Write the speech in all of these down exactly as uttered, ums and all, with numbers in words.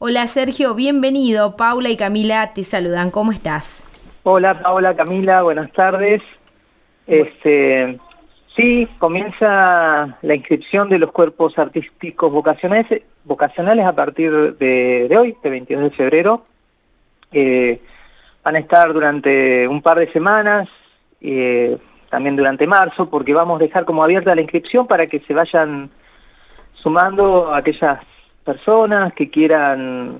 Hola Sergio, bienvenido. Paula y Camila te saludan. ¿Cómo estás? Hola Paula, Camila, buenas tardes. Este, sí, comienza la inscripción de los cuerpos artísticos vocacionales, vocacionales a partir de, de hoy, de veintidós de febrero. Eh, van a estar durante un par de semanas, eh, también durante marzo, porque vamos a dejar como abierta la inscripción para que se vayan sumando aquellas personas que quieran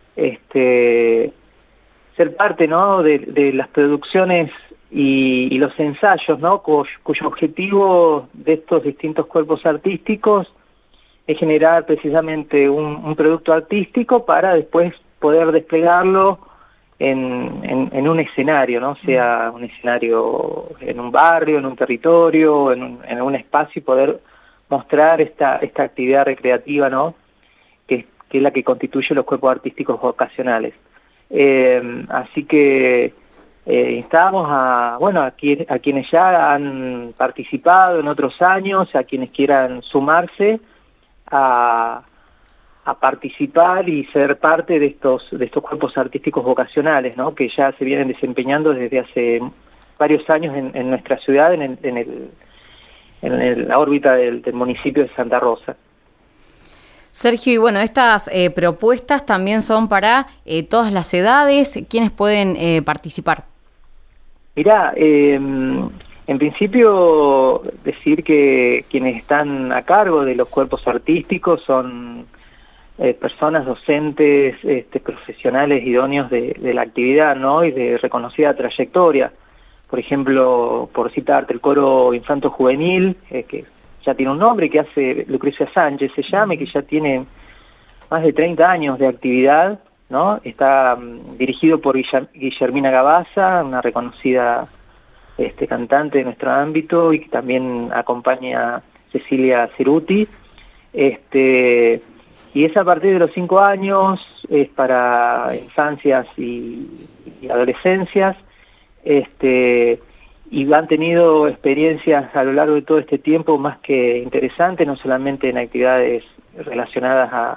este, ser parte, ¿no?, de, de las producciones y, y los ensayos, ¿no?, cuyo, cuyo objetivo de estos distintos cuerpos artísticos es generar precisamente un, un producto artístico para después poder desplegarlo en, en, en un escenario, ¿no?, sea un escenario en un barrio, en un territorio, en un, en un espacio, y poder mostrar esta, esta actividad recreativa, ¿no?, que, que es la que constituye los cuerpos artísticos vocacionales. Eh, así que eh, instamos a, bueno, a, quien, a quienes ya han participado en otros años, a quienes quieran sumarse a, a participar y ser parte de estos de estos cuerpos artísticos vocacionales, ¿no?, que ya se vienen desempeñando desde hace varios años en, en nuestra ciudad, en, el, en, el, en el, la órbita del, del municipio de Santa Rosa. Sergio, y bueno, estas eh, propuestas también son para eh, todas las edades. ¿Quiénes pueden eh, participar? Mirá, eh, en principio decir que quienes están a cargo de los cuerpos artísticos son eh, personas docentes, este, profesionales idóneos de, de la actividad, ¿no?, y de reconocida trayectoria. Por ejemplo, por citarte, el coro infanto juvenil, eh, que ya tiene un nombre, que hace Lucrecia Sánchez, se llama, y que ya tiene más de treinta años de actividad, ¿no? Está um, dirigido por Guillermina Gabaza, una reconocida este, cantante de nuestro ámbito, y que también acompaña a Cecilia Ceruti. Este, y es a partir de los cinco años, es para infancias y, y adolescencias, este, y han tenido experiencias a lo largo de todo este tiempo más que interesantes, no solamente en actividades relacionadas a,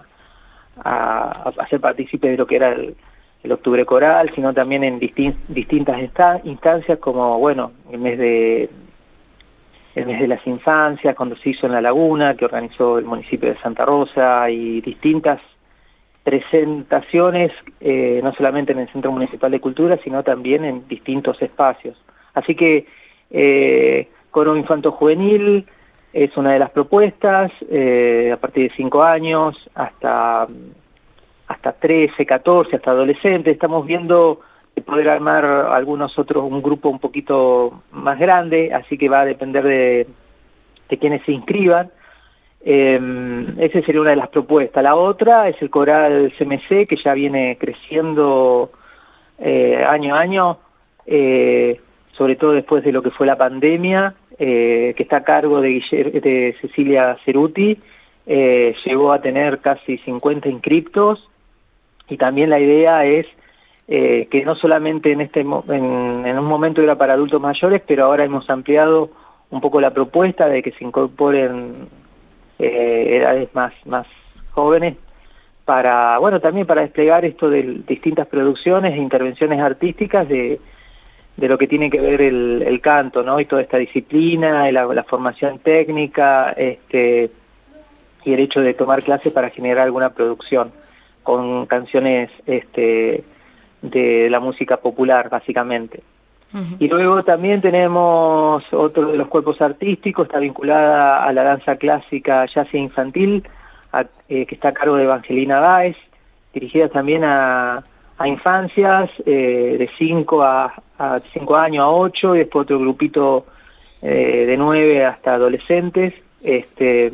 a, a ser partícipes de lo que era el, el Octubre Coral, sino también en distin, distintas instancias, como, bueno, el mes de el mes de las infancias, cuando se hizo en La Laguna, que organizó el municipio de Santa Rosa, y distintas presentaciones, eh, no solamente en el Centro Municipal de Cultura, sino también en distintos espacios. Así que eh, coro infanto juvenil es una de las propuestas, eh, a partir de cinco años hasta hasta trece, catorce, hasta adolescentes. Estamos viendo de poder armar algunos otros, un grupo un poquito más grande, así que va a depender de, de quienes se inscriban. Eh, esa sería una de las propuestas. La otra es el coral C M C, que ya viene creciendo eh, año a año, eh, sobre todo después de lo que fue la pandemia, eh, que está a cargo de, Guiller, de Cecilia Ceruti. Eh, llegó a tener casi cincuenta inscriptos, y también la idea es eh, que no solamente en este en, en un momento era para adultos mayores, pero ahora hemos ampliado un poco la propuesta de que se incorporen eh, edades más más jóvenes, para, bueno, también para desplegar esto de distintas producciones e intervenciones artísticas de de lo que tiene que ver el, el canto, ¿no?, y toda esta disciplina, la, la formación técnica, este, y el hecho de tomar clases para generar alguna producción con canciones este, de la música popular, básicamente. Uh-huh. Y luego también tenemos otro de los cuerpos artísticos, está vinculada a la danza clásica jazz e infantil, a, eh, que está a cargo de Evangelina Báez, dirigida también a a infancias eh, de cinco a cinco años a ocho, y después otro grupito eh, de nueve hasta adolescentes. Este,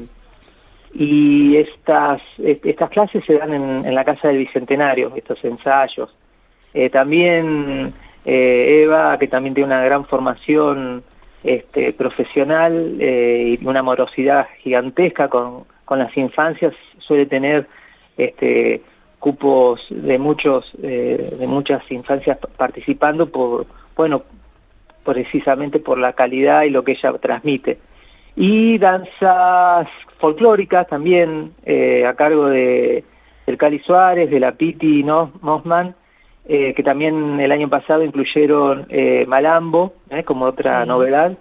y estas estas clases se dan en, en la Casa del Bicentenario, estos ensayos. Eh, también eh, Eva, que también tiene una gran formación este, profesional eh, y una morosidad gigantesca con, con las infancias, suele tener este cupos de muchos eh, de muchas infancias participando por bueno precisamente por la calidad y lo que ella transmite. Y danzas folclóricas también eh, a cargo de del Cali Suárez, de la Piti ¿no? Mossman, eh, que también el año pasado incluyeron eh, Malambo, ¿eh? como otra sí. novedad,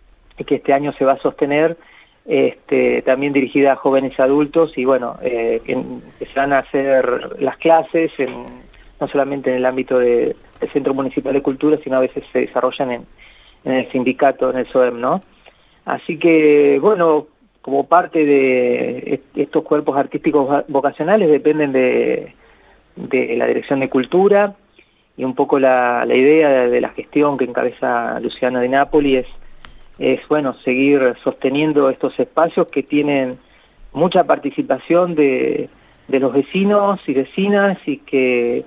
y que este año se va a sostener, este, también dirigida a jóvenes adultos, y bueno, eh, que, que se van a hacer las clases, en, no solamente en el ámbito de, del Centro Municipal de Cultura, sino a veces se desarrollan en, en el sindicato, en el S O E M, ¿no? Así que, bueno, como parte de estos cuerpos artísticos vocacionales dependen de, de la Dirección de Cultura, y un poco la, la idea de, de la gestión que encabeza Luciano Di Napoli es, es, bueno, seguir sosteniendo estos espacios que tienen mucha participación de, de los vecinos y vecinas, y que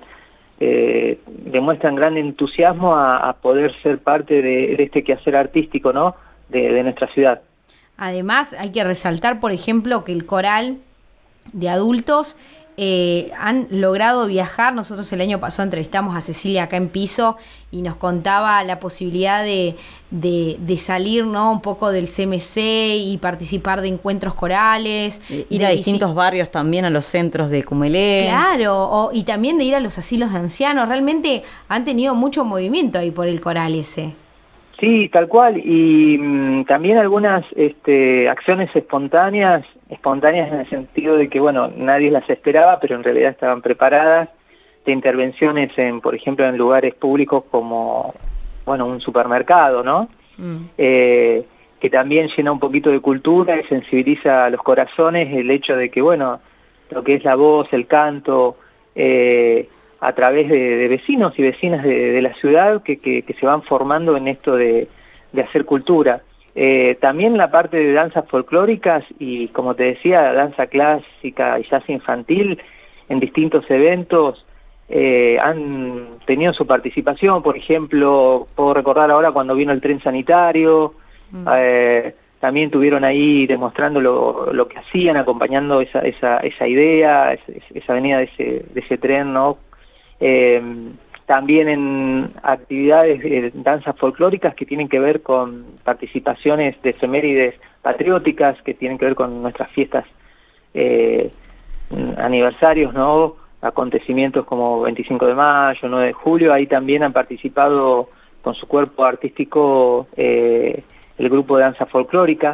eh, demuestran gran entusiasmo a, a poder ser parte de, de este quehacer artístico, ¿no?, de, de nuestra ciudad. Además, hay que resaltar, por ejemplo, que el coral de adultos eh, han logrado viajar. Nosotros el año pasado entrevistamos a Cecilia acá en Piso y nos contaba la posibilidad de, de, de salir, ¿no?, un poco del C M C y participar de encuentros corales. Ir a distintos barrios también, a los centros de Cumelé. Claro, o, y también de ir a los asilos de ancianos. Realmente han tenido mucho movimiento ahí por el coral ese. Sí, tal cual, y mmm, también algunas este, acciones espontáneas, espontáneas en el sentido de que, bueno, nadie las esperaba, pero en realidad estaban preparadas, de intervenciones, en, por ejemplo, en lugares públicos como, bueno, un supermercado, ¿no? Mm. Eh, que también llena un poquito de cultura y sensibiliza a los corazones el hecho de que, bueno, lo que es la voz, el canto, eh, a través de, de vecinos y vecinas de, de la ciudad que, que, que se van formando en esto de, de hacer cultura. Eh, también la parte de danzas folclóricas y, como te decía, danza clásica y jazz infantil en distintos eventos eh, han tenido su participación. Por ejemplo, puedo recordar ahora cuando vino el tren sanitario, mm. eh, también tuvieron ahí demostrando lo, lo que hacían, acompañando esa, esa, esa idea, esa, esa venida de ese, de ese tren, ¿no? Eh, también en actividades de danzas folclóricas que tienen que ver con participaciones de efemérides patrióticas, que tienen que ver con nuestras fiestas, eh, aniversarios, ¿no?, acontecimientos como veinticinco de mayo, nueve de julio. Ahí también han participado con su cuerpo artístico eh, el grupo de danza folclórica,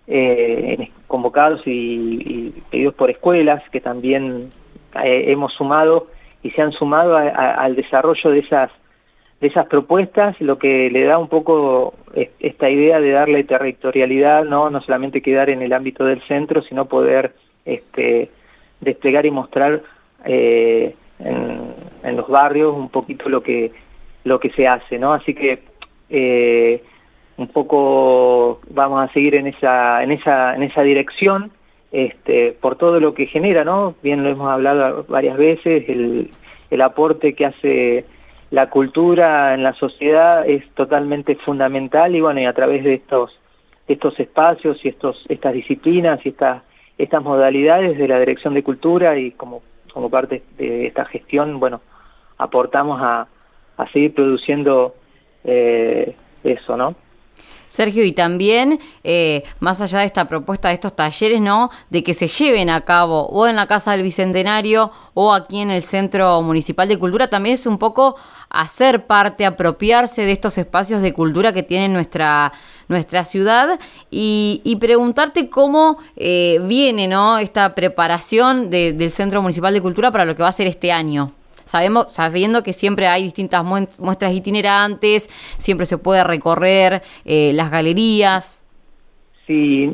eh, convocados y, y pedidos por escuelas, que también eh, hemos sumado y se han sumado a, a, al desarrollo de esas de esas propuestas, lo que le da un poco esta idea de darle territorialidad, no no solamente quedar en el ámbito del centro, sino poder este desplegar y mostrar eh, en, en los barrios un poquito lo que lo que se hace, ¿no? Así que eh, un poco vamos a seguir en esa en esa en esa dirección. Este, por todo lo que genera, ¿no? Bien lo hemos hablado varias veces, el, el aporte que hace la cultura en la sociedad es totalmente fundamental, y bueno, y a través de estos de estos espacios y estos estas disciplinas y estas estas modalidades de la Dirección de Cultura, y como como parte de esta gestión, bueno, aportamos a, a seguir produciendo eh, eso, ¿no? Sergio, y también, eh, más allá de esta propuesta de estos talleres, ¿no?, de que se lleven a cabo o en la Casa del Bicentenario o aquí en el Centro Municipal de Cultura, también es un poco hacer parte, apropiarse de estos espacios de cultura que tiene nuestra nuestra ciudad, y, y preguntarte cómo eh, viene, ¿no?, esta preparación de, del Centro Municipal de Cultura para lo que va a ser este año. Sabemos, sabiendo que siempre hay distintas muestras itinerantes, siempre se puede recorrer eh, las galerías. Sí,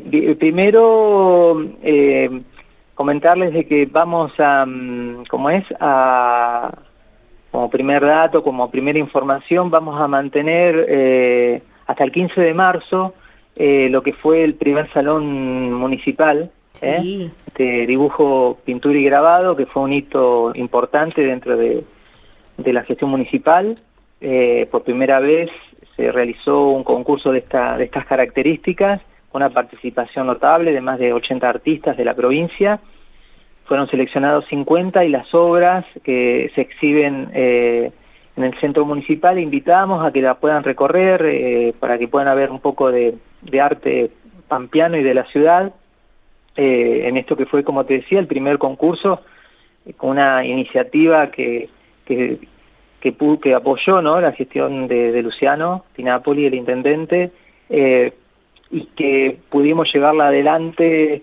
primero eh, comentarles de que vamos a, ¿cómo es? A, como primer dato, como primera información, vamos a mantener eh, hasta el quince de marzo eh, lo que fue el primer salón municipal. Sí. ¿Eh? De dibujo, pintura y grabado, que fue un hito importante dentro de, de la gestión municipal. Eh, por primera vez se realizó un concurso de, esta, de estas características, con una participación notable de más de ochenta artistas de la provincia. Fueron seleccionados cincuenta, y las obras que se exhiben eh, en el centro municipal invitamos a que la puedan recorrer eh, para que puedan ver un poco de, de arte pampeano y de la ciudad. Eh, en esto que fue, como te decía, el primer concurso con una iniciativa que que, que, que apoyó, ¿no?, la gestión de, de Luciano Di Napoli, el intendente, eh, y que pudimos llevarla adelante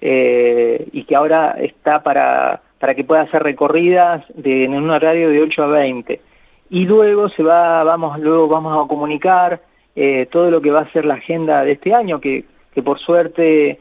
eh, y que ahora está para, para que pueda hacer recorridas de, en un horario de ocho a veinte. Y luego se va, vamos, luego vamos a comunicar eh, todo lo que va a ser la agenda de este año, que, que por suerte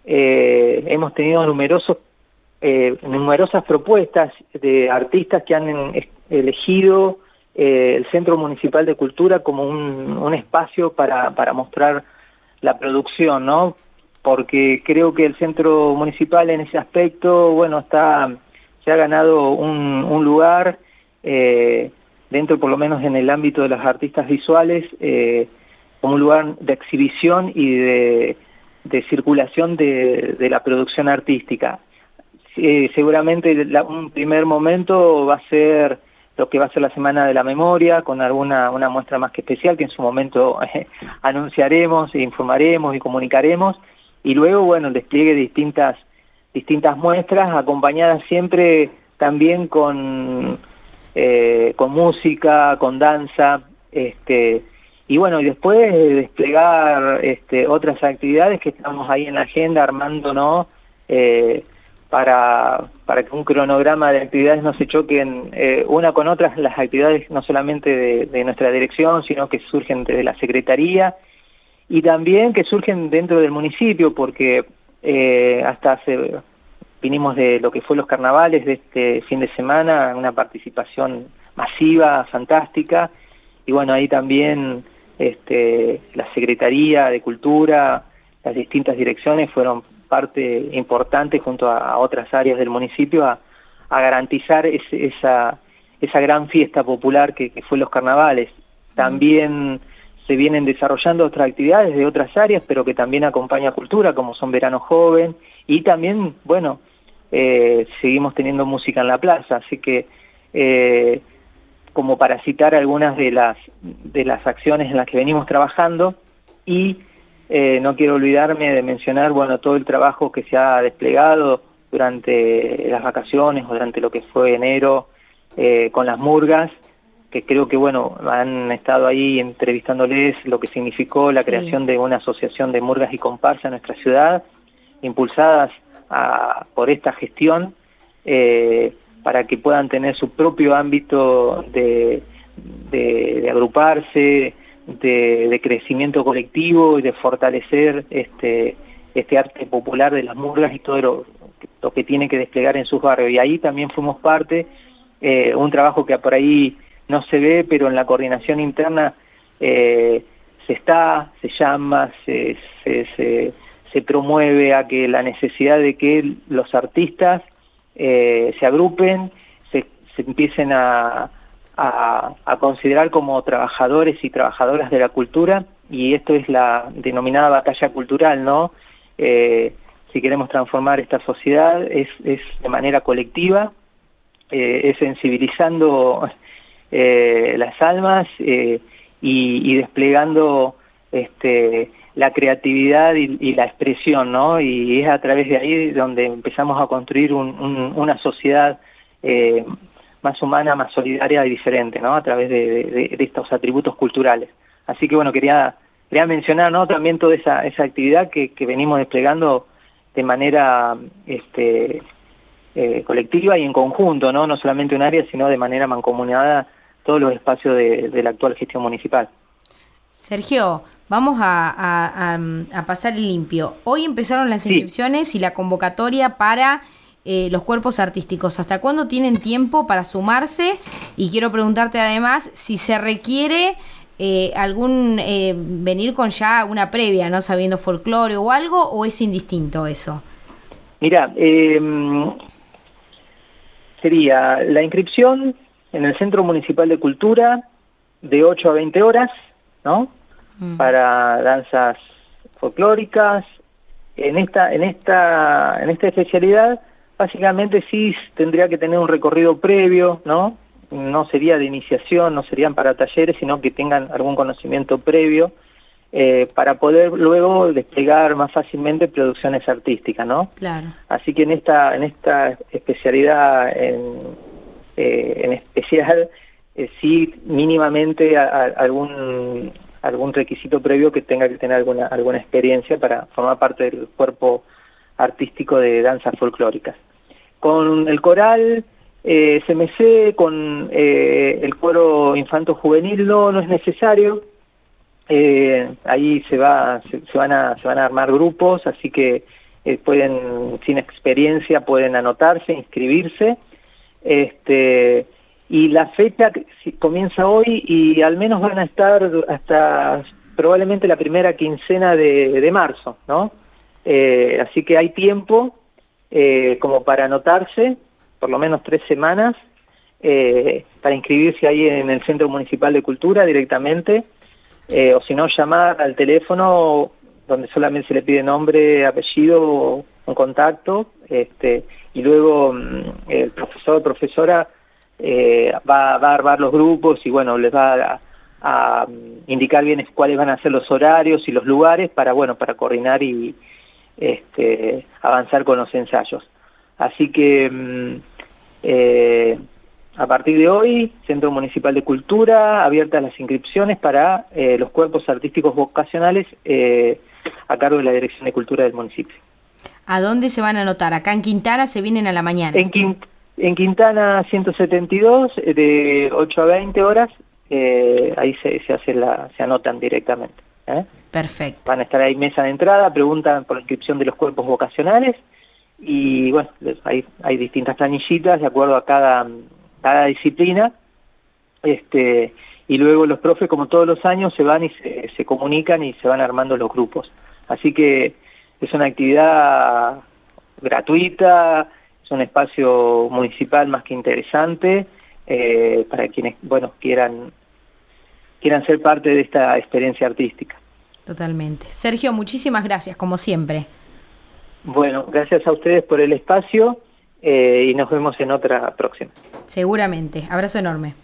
eh, hemos tenido numerosos eh, numerosas propuestas de artistas que han en, elegido eh, el Centro Municipal de Cultura como un, un espacio para, para mostrar la producción, ¿no? Porque creo que el Centro Municipal en ese aspecto, bueno, está se ha ganado un, un lugar eh, dentro, por lo menos en el ámbito de los artistas visuales, eh, como un lugar de exhibición y de, de circulación de, de la producción artística. Eh, seguramente la, un primer momento va a ser lo que va a ser la Semana de la Memoria, con alguna una muestra más que especial que en su momento eh, anunciaremos, e informaremos y comunicaremos, y luego, bueno, el despliegue de distintas distintas muestras, acompañadas siempre también con eh, con música, con danza, este y bueno, y después desplegar este otras actividades que estamos ahí en la agenda armando, ¿no? Eh, para para que un cronograma de actividades no se choquen eh, una con otras, las actividades no solamente de, de nuestra dirección, sino que surgen de la Secretaría y también que surgen dentro del municipio, porque eh, hasta hace, vinimos de lo que fue los carnavales de este fin de semana, una participación masiva, fantástica, y bueno, ahí también este, la Secretaría de Cultura, las distintas direcciones fueron parte importante junto a, a otras áreas del municipio a, a garantizar ese, esa esa gran fiesta popular que, que fue los carnavales. También se vienen desarrollando otras actividades de otras áreas, pero que también acompaña cultura, como son Verano Joven, y también, bueno, eh, seguimos teniendo música en la plaza, así que eh, como para citar algunas de las de las acciones en las que venimos trabajando. Y Eh, no quiero olvidarme de mencionar, bueno, todo el trabajo que se ha desplegado durante las vacaciones o durante lo que fue enero eh, con las murgas, que creo que, bueno, han estado ahí entrevistándoles lo que significó la sí. creación de una asociación de murgas y comparsa en nuestra ciudad, impulsadas a, por esta gestión, eh, para que puedan tener su propio ámbito de, de, de agruparse, De, de crecimiento colectivo y de fortalecer este este arte popular de las murgas y todo lo, lo que tiene que desplegar en sus barrios. Y ahí también fuimos parte, eh, un trabajo que por ahí no se ve, pero en la coordinación interna eh, se está, se llama, se, se, se, se promueve a que la necesidad de que los artistas eh, se agrupen, se, se empiecen a A, a considerar como trabajadores y trabajadoras de la cultura, y esto es la denominada batalla cultural, ¿no? Eh, si queremos transformar esta sociedad es, es de manera colectiva, eh, es sensibilizando eh, las almas eh, y, y desplegando este, la creatividad y, y la expresión, ¿no? Y es a través de ahí donde empezamos a construir un, un, una sociedad eh, más humana, más solidaria y diferente, ¿no? A través de, de, de estos atributos culturales. Así que, bueno, quería quería mencionar, ¿no?, también toda esa esa actividad que, que venimos desplegando de manera este eh, colectiva y en conjunto, ¿no? No solamente un área, sino de manera mancomunada todos los espacios de, de la actual gestión municipal. Sergio, vamos a, a, a, a pasar el limpio. Hoy empezaron las inscripciones sí. y la convocatoria para Eh, los cuerpos artísticos. ¿Hasta cuándo tienen tiempo para sumarse? Y quiero preguntarte además si se requiere eh, algún eh, venir con ya una previa, ¿no? Sabiendo folclore o algo, ¿o es indistinto eso? Mira, eh, sería la inscripción en el Centro Municipal de Cultura de ocho a veinte horas, ¿no? Mm. Para danzas folclóricas. En esta, en esta, en esta especialidad, básicamente sí tendría que tener un recorrido previo, ¿no? No sería de iniciación, no serían para talleres, sino que tengan algún conocimiento previo. eh, para poder luego desplegar más fácilmente producciones artísticas, ¿no? Claro. Así que en esta en esta especialidad en, eh, en especial eh, sí mínimamente a, a, algún algún requisito previo que tenga que tener alguna alguna experiencia para formar parte del cuerpo artístico de danzas folclóricas. Con el coral eh, C M C, con eh, el coro infanto-juvenil no, no es necesario. Eh, ahí se va se, se van a se van a armar grupos, así que eh, pueden, sin experiencia, pueden anotarse, inscribirse. Este y la fecha comienza hoy y al menos van a estar hasta probablemente la primera quincena de, de marzo, ¿no? Eh, así que hay tiempo eh, como para anotarse, por lo menos tres semanas, eh, para inscribirse ahí en el Centro Municipal de Cultura directamente, eh, o si no, llamar al teléfono donde solamente se le pide nombre, apellido, un contacto, este, y luego el profesor o profesora eh, va, va a armar los grupos y bueno, les va a, a indicar bien cuáles van a ser los horarios y los lugares para, bueno, para coordinar y este, avanzar con los ensayos. Así que eh, a partir de hoy, Centro Municipal de Cultura, abiertas las inscripciones para eh, los cuerpos artísticos vocacionales eh, a cargo de la Dirección de Cultura del municipio. ¿A dónde se van a anotar? Acá en Quintana se vienen a la mañana. En, Quint en Quintana ciento setenta y dos, de ocho a veinte horas, eh, ahí se, se, hace la, se anotan directamente. ¿eh? Perfecto. Van a estar ahí mesa de entrada, preguntan por la inscripción de los cuerpos vocacionales y bueno, hay, hay distintas planillitas de acuerdo a cada, cada disciplina, este y luego los profes, como todos los años, se van y se, se comunican y se van armando los grupos. Así que es una actividad gratuita, es un espacio municipal más que interesante eh, para quienes, bueno, quieran quieran ser parte de esta experiencia artística. Totalmente. Sergio, muchísimas gracias, como siempre. Bueno, gracias a ustedes por el espacio eh, y nos vemos en otra próxima. Seguramente. Abrazo enorme.